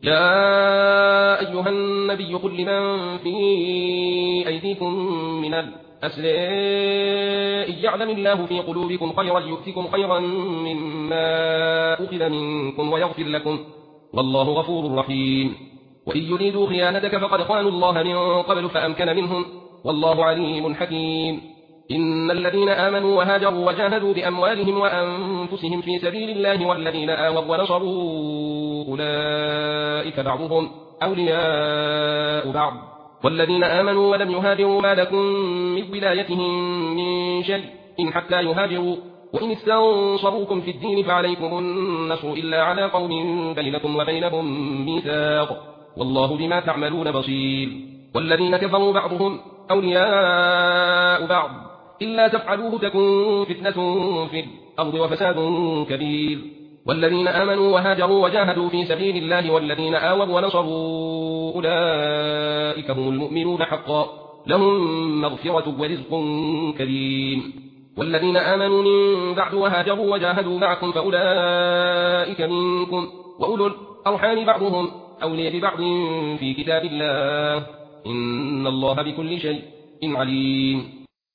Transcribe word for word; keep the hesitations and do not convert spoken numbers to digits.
يا أيها النبي قل لمن في أيديكم من الأسر إن يعلم الله في قلوبكم خيرا يؤتكم خيرا مما أخذ منكم ويغفر لكم والله غفور رحيم. وإن يريدوا خيانتك فقد خانوا الله من قبل فأمكن منهم والله عليم حكيم. إن الذين آمنوا وهاجروا وجاهدوا بأموالهم وأنفسهم في سبيل الله والذين آووا ونصروا أولئك بعضهم أولياء بعض والذين آمنوا ولم يهاجروا ما لكم من ولايتهم من شيء إن حتى يهاجروا وإن استنصروكم في الدين فعليكم النصر إلا على قوم بينكم وبينهم ميثاق والله بما تعملون بصير. والذين كفروا بعضهم أولياء بعض إلا تفعلوه تكن فتنة في الأرض وفساد كبير. والذين آمنوا وهاجروا وجاهدوا في سبيل الله والذين آووا ونصروا أولئك هم المؤمنون حقا لهم مغفرة ورزق كريم. والذين آمنوا من بعد وهاجروا وجاهدوا معكم فأولئك منكم وأولو الأرحام بعضهم أولي ببعض في كتاب الله إن الله بكل شيء عليم.